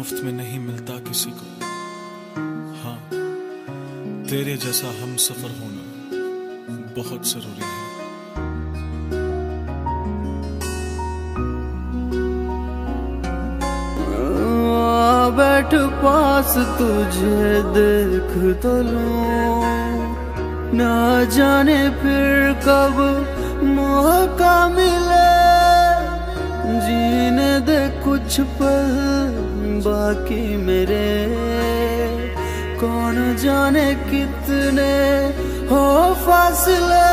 मुफ्त में नहीं मिलता किसी को। हाँ, तेरे जैसा हम सफर होना बहुत जरूरी है। बैठ पास तुझे देख तो लूं, ना जाने फिर कब मौका मिले, जीने दे कुछ पल बाकी मेरे, कौन जाने कितने हो फासले,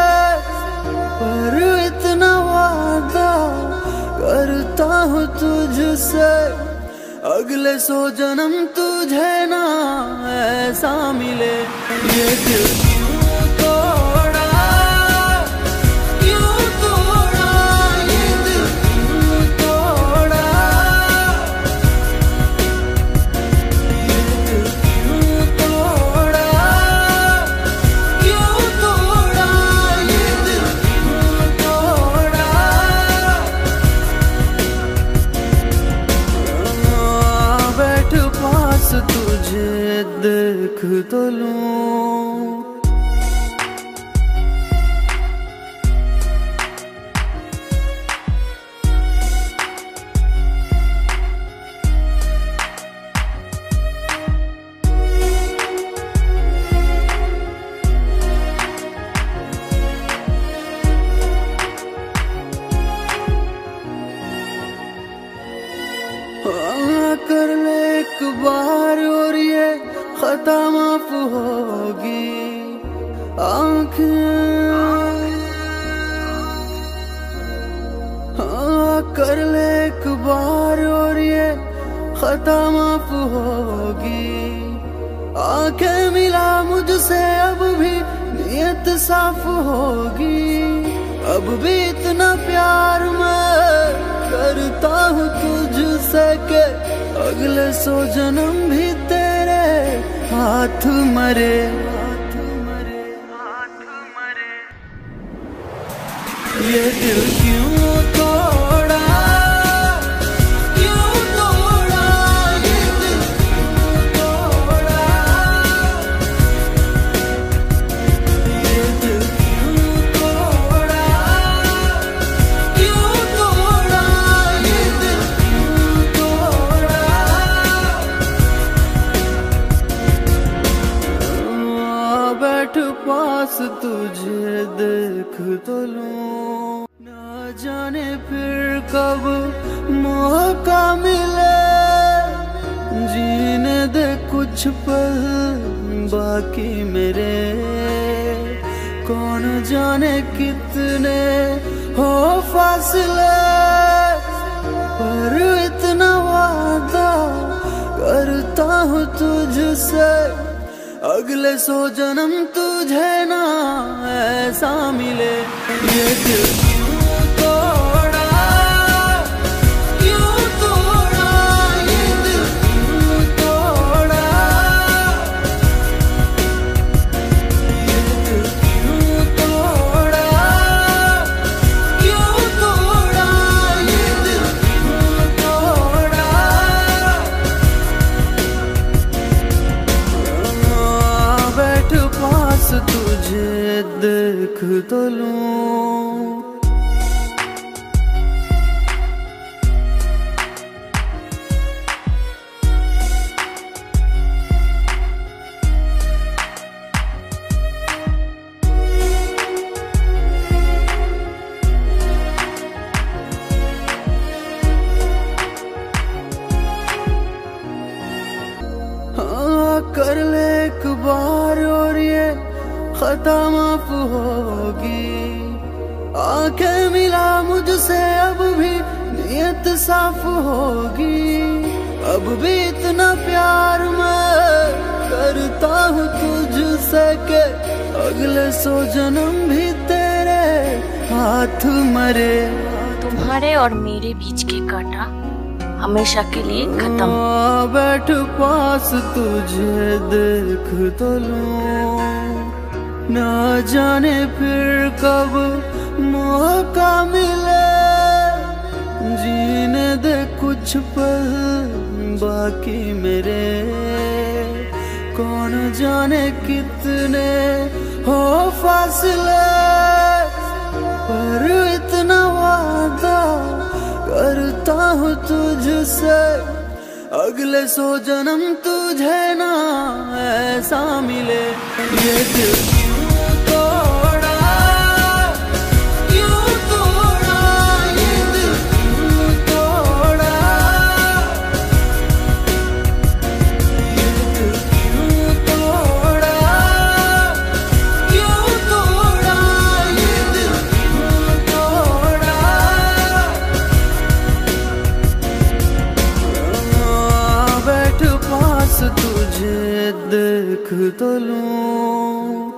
पर इतना वादा करता हूँ तुझसे, अगले 100 जन्म तुझे ना ऐसा मिले। ये दिल क्यों तोड़ा, क्यों तोड़ा, ये दिल क्यों तोड़ा, ये दिल क्यों तोड़ा, क्यों तोड़ा, ये दिल क्यों तोड़ा। बैठ पास तुझे देख तो लूं, कर ले एक बार और ये खता माफ होगी, आँखें कर ले एक बार और ये खता माफ होगी, आँखें मिला मुझसे अब भी नियत साफ होगी, अब भी इतना प्यार मैं करता हूँ तुझसे के अगले 100 जन्म भी तेरे हाथ मरे। ये दिल क्यों तोड़ा, क्यों तोड़ा, ये दिल क्यों तोड़ा, ये दिल क्यों तोड़ा, क्यों तोड़ा, ये दिल क्यों तोड़ा। बैठ पास तुझे देख तो लूं, ना जाने फिर कब मौका मिले, जीने दे कुछ पल बाकी मेरे, कौन जाने कितने हो फासले, पर इतना वादा करता हूँ तुझसे, अगले 100 जन्म तुझे ना ऐसा मिले। ये दिल क्यों तोड़ा, क्यों तोड़ा, ये दिल क्यों तोड़ा, ये दिल क्यों तोड़ा, क्यों तोड़ा, ये दिल क्यों तोड़ा। बैठ पास तुझे देख तो लूं, कर ले एक बार और ये खता माफ होगी, आंखें मिला मुझसे अब भी नियत साफ होगी, अब भी इतना प्यार मैं करता हूँ तुझसे के अगले 100 जन्म भी तेरे हाथ मरे। तुम्हारे और मेरे बीच के कांटा हमेशा के लिए खत्म। बैठ पास तुझे देख तो लूं, ना जाने फिर कब मौका मिले, जीने दे कुछ पल बाकी मेरे कौन जाने कितने हो फासले, पर इतना वादा करता हूँ तुझसे, अगले 100 जन्म तुझे ना ऐसा मिले। ये दिल क्यों तोड़ा, क्यों तोड़ा, ये दिल क्यों तोड़ा, ये दिल क्यों तोड़ा, क्यों तोड़ा, ये दिल क्यों तोड़ा। बैठ पास तुझे देख तो लूं,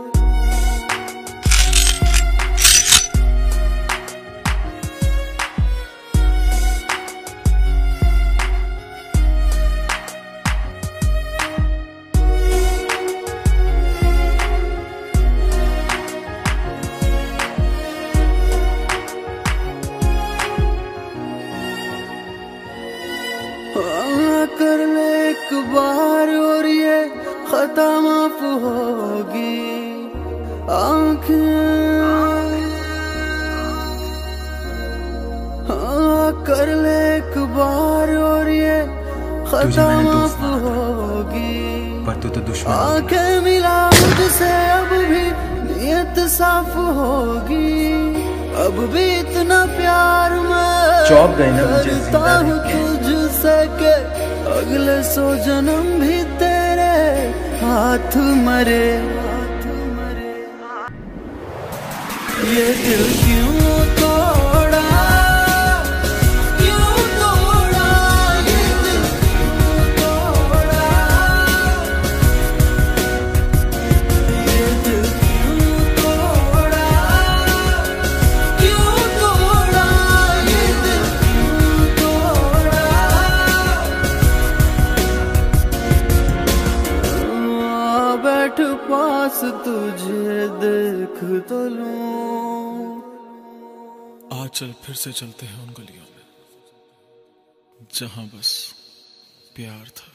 कर ले एक बार और ये खता माफ होगी। कर ले एक बार और ये खता माफ होगी, पर तू तो दुश्मन। आंखें मिला मुझसे अब भी नियत साफ होगी, अब भी इतना प्यार मैं चौंक गए ना मुझे करता हूँ तुझसे के अगले 100 जन्म भी तेरे हाथ मरे। ये दिल क्यों तोड़ा, क्यों तोड़ा, ये दिल क्यों तोड़ा, ये दिल क्यों तोड़ा, क्यों तोड़ा, ये दिल क्यों तोड़ा। बैठ पास तुझे देख तो लूं, आज चल फिर से चलते हैं उन गलियों में जहां बस प्यार था।